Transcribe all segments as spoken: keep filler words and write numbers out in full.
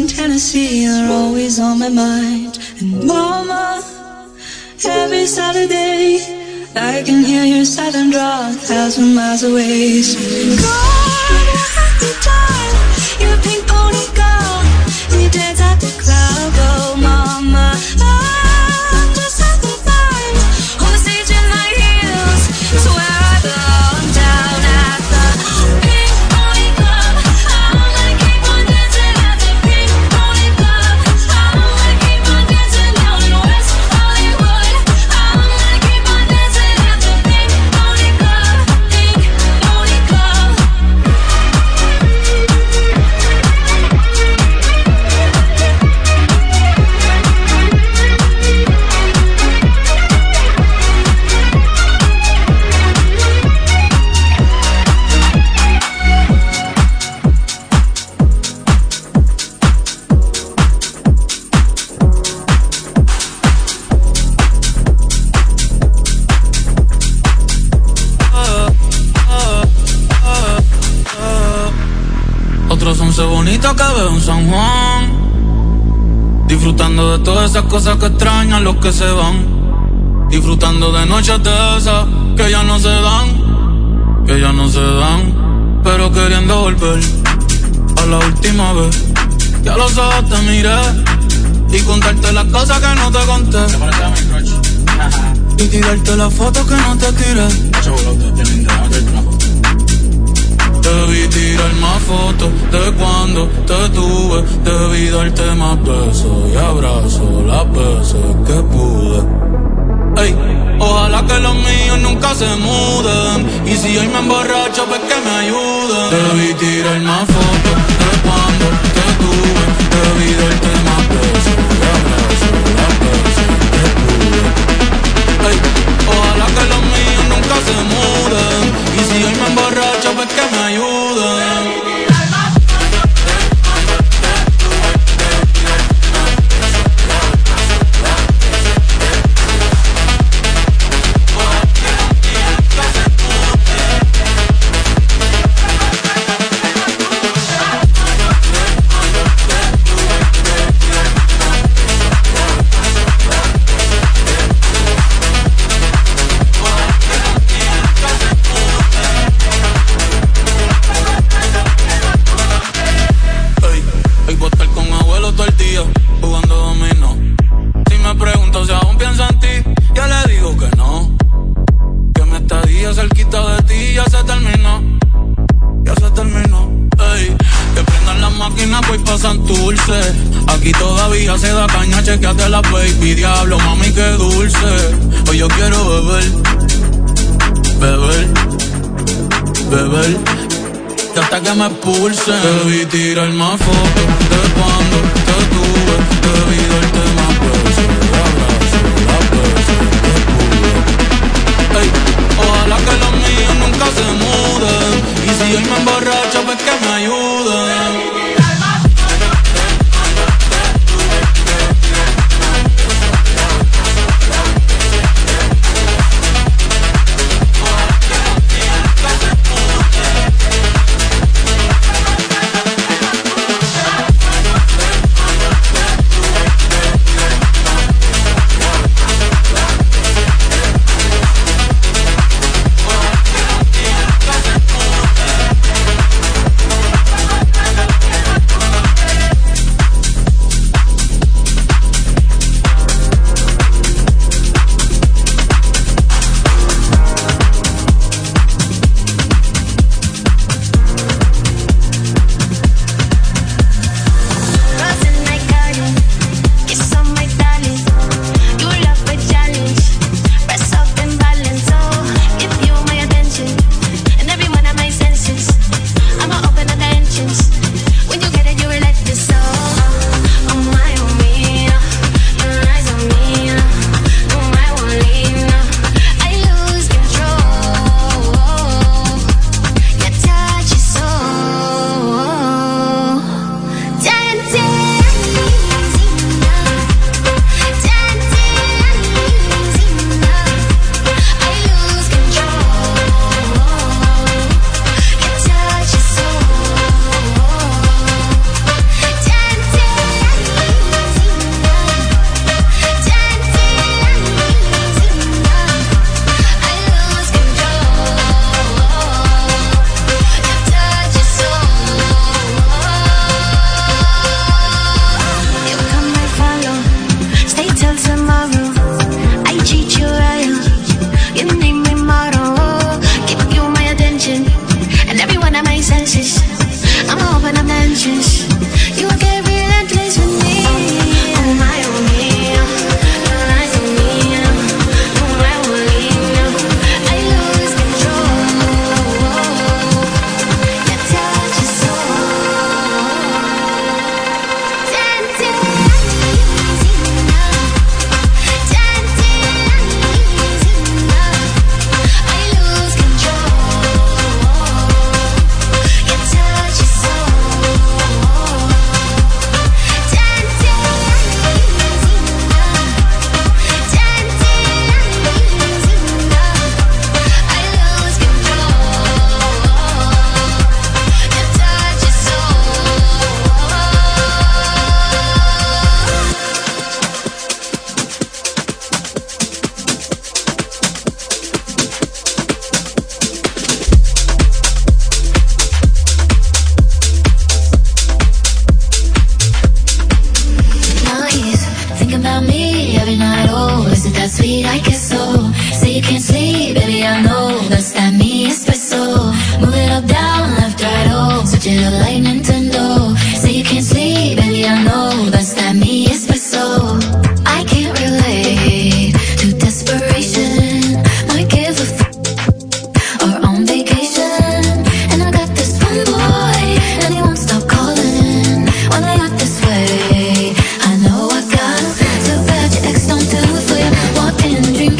in Tennessee are always on my mind. And mama, every Saturday I can hear your silent draw a thousand miles away. So gone at the time, you're a pink pony girl, and you dance at the club. Oh mama, I'm just having fun on the stage in high heels. So where I belong, down at the pink pony club. I'm gonna keep on dancing at the pink pony club. I'm gonna keep on dancing down in West Hollywood. I'm gonna keep on dancing at the pink pony club, pink pony club. Otros once bonitos que veo en San Juan, disfrutando de todas esas cosas que extrañan los que se van, disfrutando de noches de esas que ya no se dan, que ya no se dan, pero queriendo volver a la última vez. Que a los ojos te miré y contarte las cosas que no te conté, y tirarte las fotos que no te tiré. Debí tirar más fotos de cuando te tuve. Debí darte más besos y abrazos las veces que pude. Ey, ojalá que los míos nunca se muden. Y si hoy me emborracho, pues que me ayuden. Debí tirar más fotos de cuando te tuve. Debí darte más besos y abrazos las veces que pude. Ey, ojalá que los míos nunca se muden. Y si hoy me emborracho, pues que me ayuden. Aquí todavía se da caña, chequeate la baby. Diablo, mami, qué dulce. Hoy yo quiero beber, beber, beber, y hasta que me expulse. Debí tirar más fotos de cuando te tuve. Debí darte más besos y abrazos las veces que pude. Ey, ojalá que los míos nunca se muden. Y si hoy me emborracho, pues que me ayuden. sweet, I guess so. Say you can't sleep, baby, I know. That's that me espresso. Move it up, down, left, right, oh. Switch it up like Nintendo. Say you can't sleep, baby, I know. That's that me espresso. I can't relate to desperation. Might give a f or on vacation. And I got this one boy, and he won't stop calling when I act this way. I know I got too bad your ex don't do it for you. Walked in, dream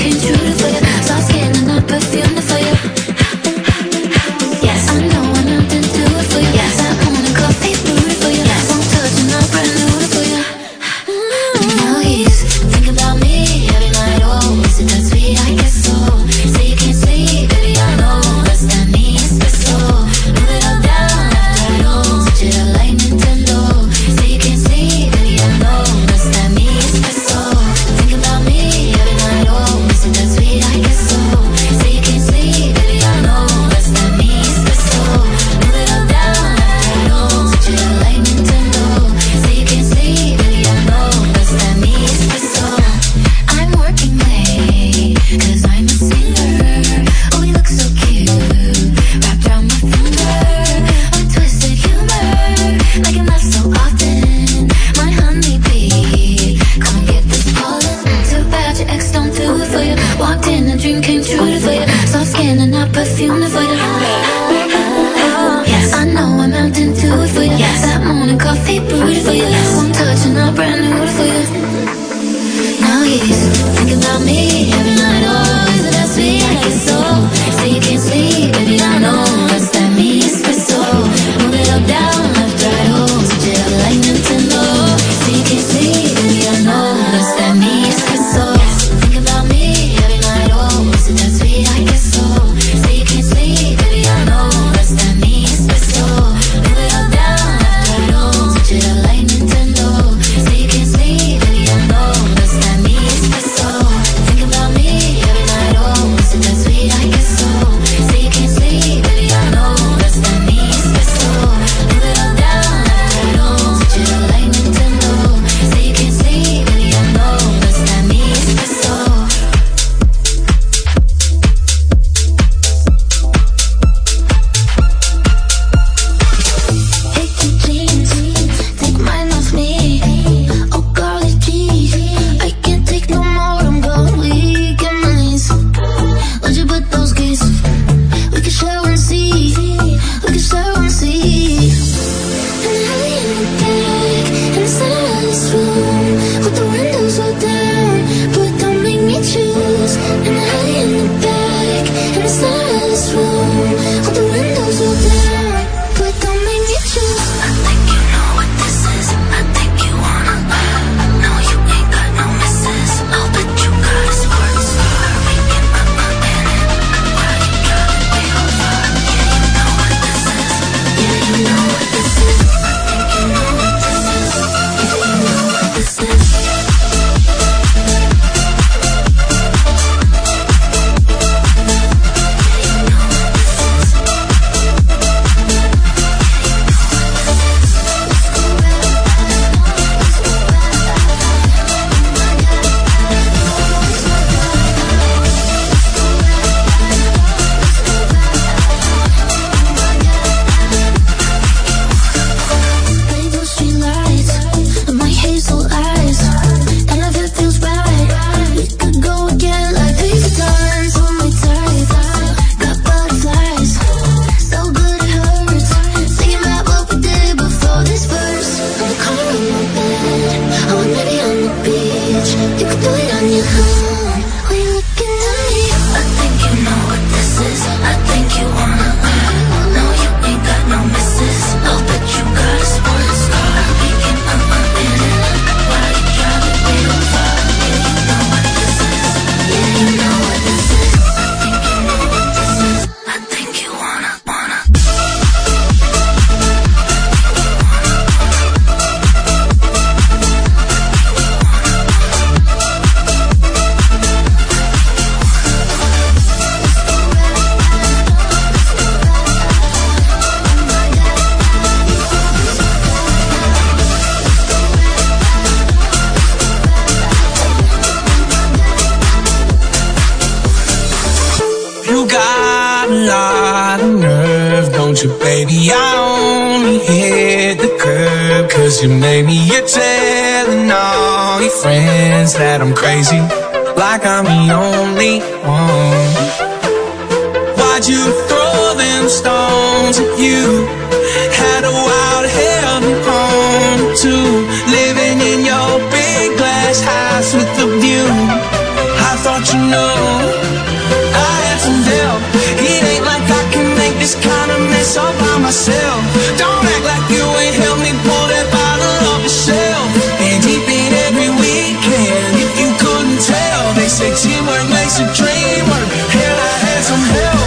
you, baby, I only hit the curb 'cause you made me. You're telling all your friends that I'm crazy, like I'm the only one. Why'd you throw them stones at you? Had a wild hell home too, living in your big glass house with the view. I thought you know I had some help. It ain't like I can make this kind of mess all by myself. Don't act like you ain't helped me pull that bottle off the shelf. And deep in every weekend, if you couldn't tell, they say teamwork makes a dream work. Hell, I had some help.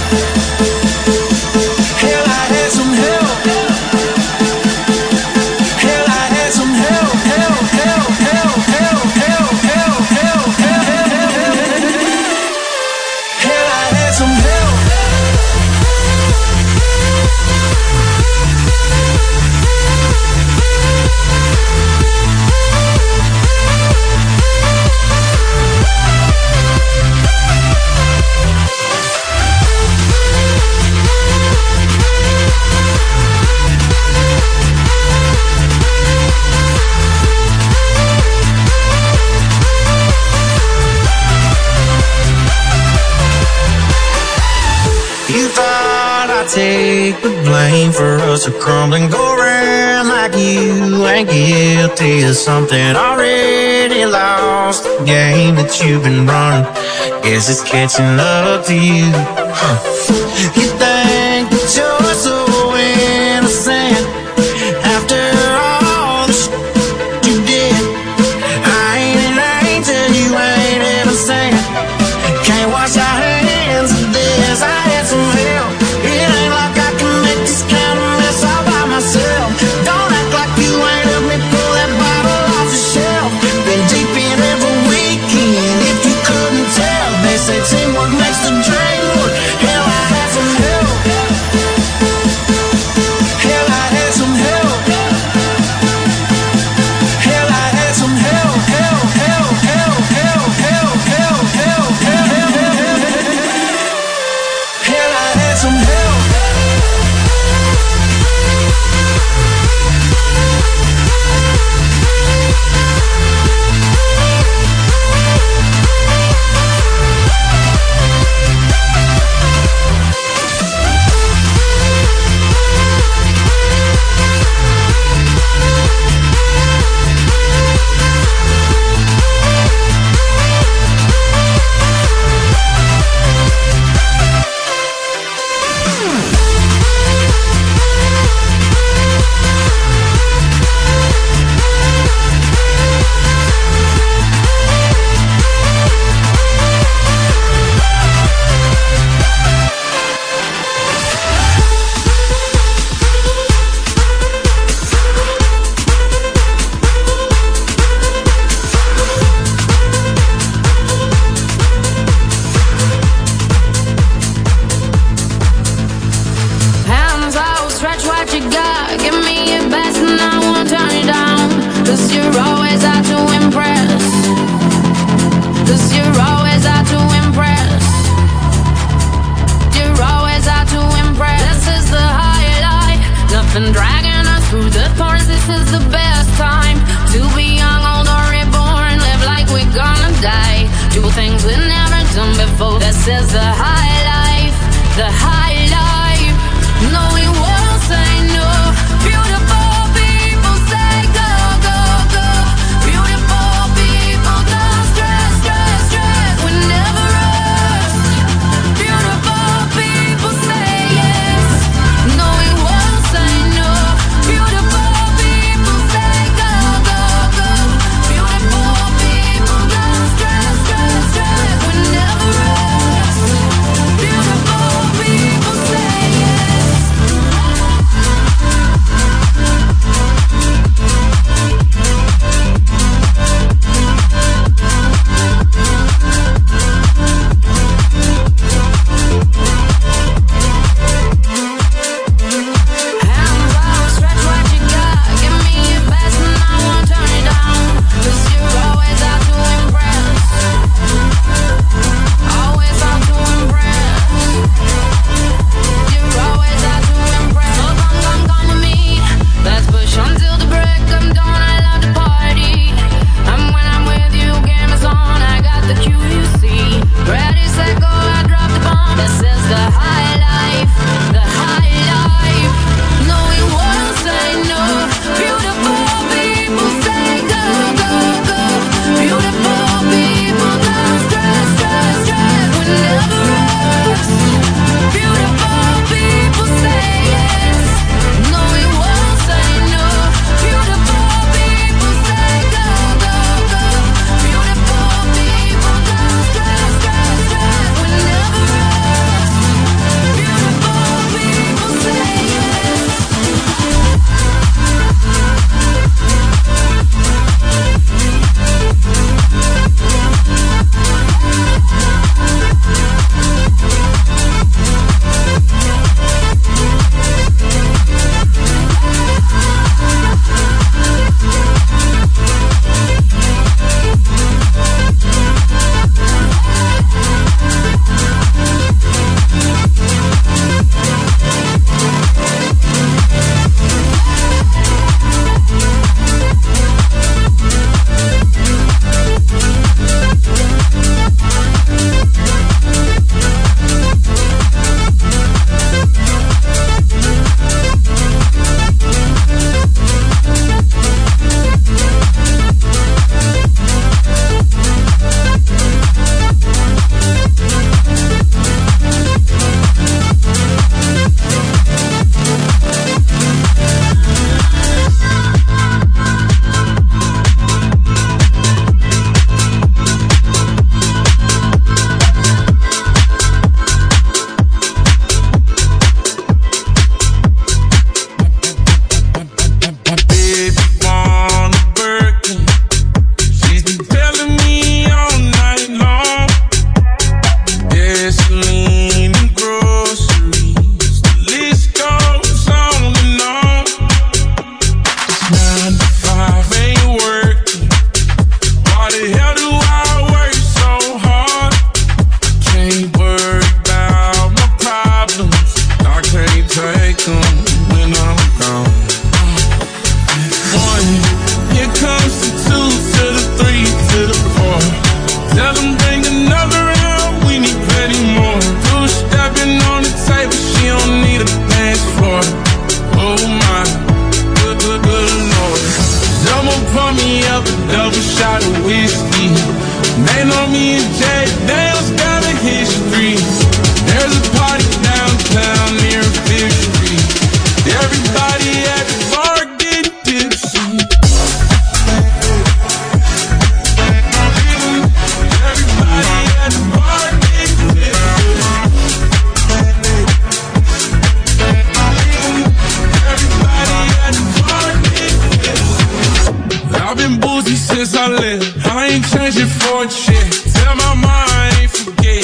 Hell, I had some help. Hell, I had some help. Help, help, help, help, help, help, help, help. Hell, I had some help. You thought I'd take the blame for us to crumble and go around like you ain't guilty of something already lost. The game that you've been running, guess it's catching up to you. Huh. You think that you're so innocent after all the shit you did. I ain't an angel, you ain't ever said. Can't wash our hands of this. I had some help. It ain't like I can make this kind of mess all by myself. Don't act like you ain't helped me pull that bottle off the shelf. Been deep in every weekend, if you couldn't tell. They say teamwork makes the dream work. Hell, I had some help. Hell, I had some help. Hell, I had some help. Help, help, help, help, help, help, help, help, help. Hell, I had some help. Hands out, stretch what you got. Give me your best and I won't turn you down. 'Cause you're always out to impress. 'Cause you're always out to impress. You're always out to impress. This is the highlight. Nothing dragging us through the thorns. This is the best time to be young, old or reborn. Live like we're gonna die. Do things we've never done before. This is the high life. The high life. No, we won't say no. Beautiful people say go, go, go. Beautiful people don't stress, stress, stress. We never rest. Beautiful people say yes. No, we won't say no. Beautiful people say go, go, go. Beautiful people don't stress, stress, stress. We never rest. Beautiful people. double shot of whiskey. They know me and Jay Dale's got a history. There's a party downtown near Fifth Street. Everybody at the bar getting tipsy. Everybody at the bar getting tipsy. Everybody at the bar getting tipsy. I've been boozy since I left. I ain't changing for a chick. Tell my mom I ain't forget.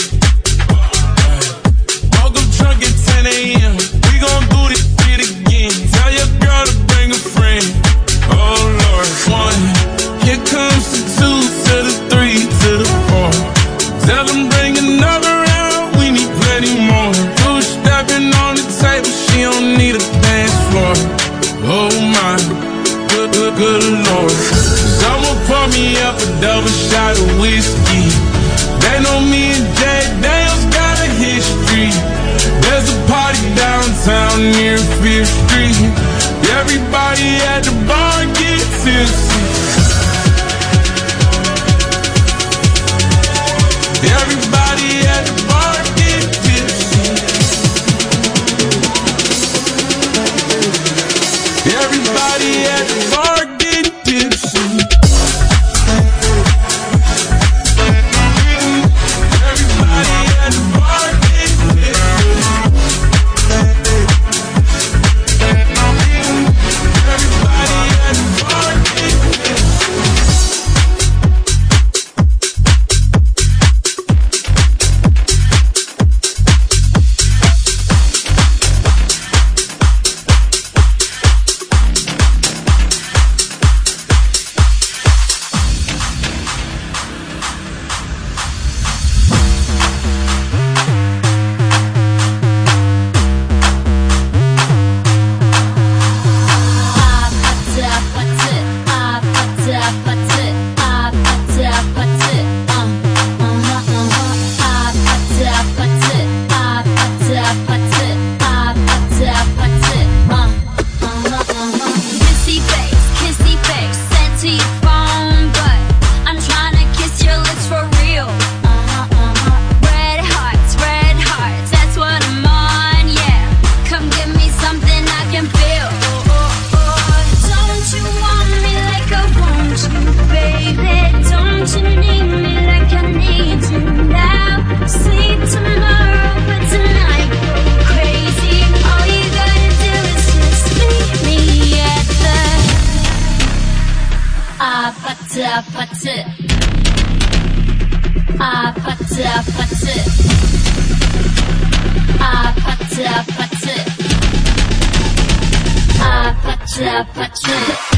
Woke up drunk at ten a.m. We gon' do this shit again. Tell your girl to bring a friend. Oh Lord, one. Here comes the two to the three to the four. Tell them bring another round. We need plenty more. Two stepping on the table. She don't need a dance floor. Oh my, good, good, good Lord. Someone pour me up a double shot of whiskey. They know me and Jay Dale's got a history. There's a party downtown near Fifth Street. Everybody at the bar get tipsy. Everybody at the bar get tipsy. Everybody at the bar get tipsy. Put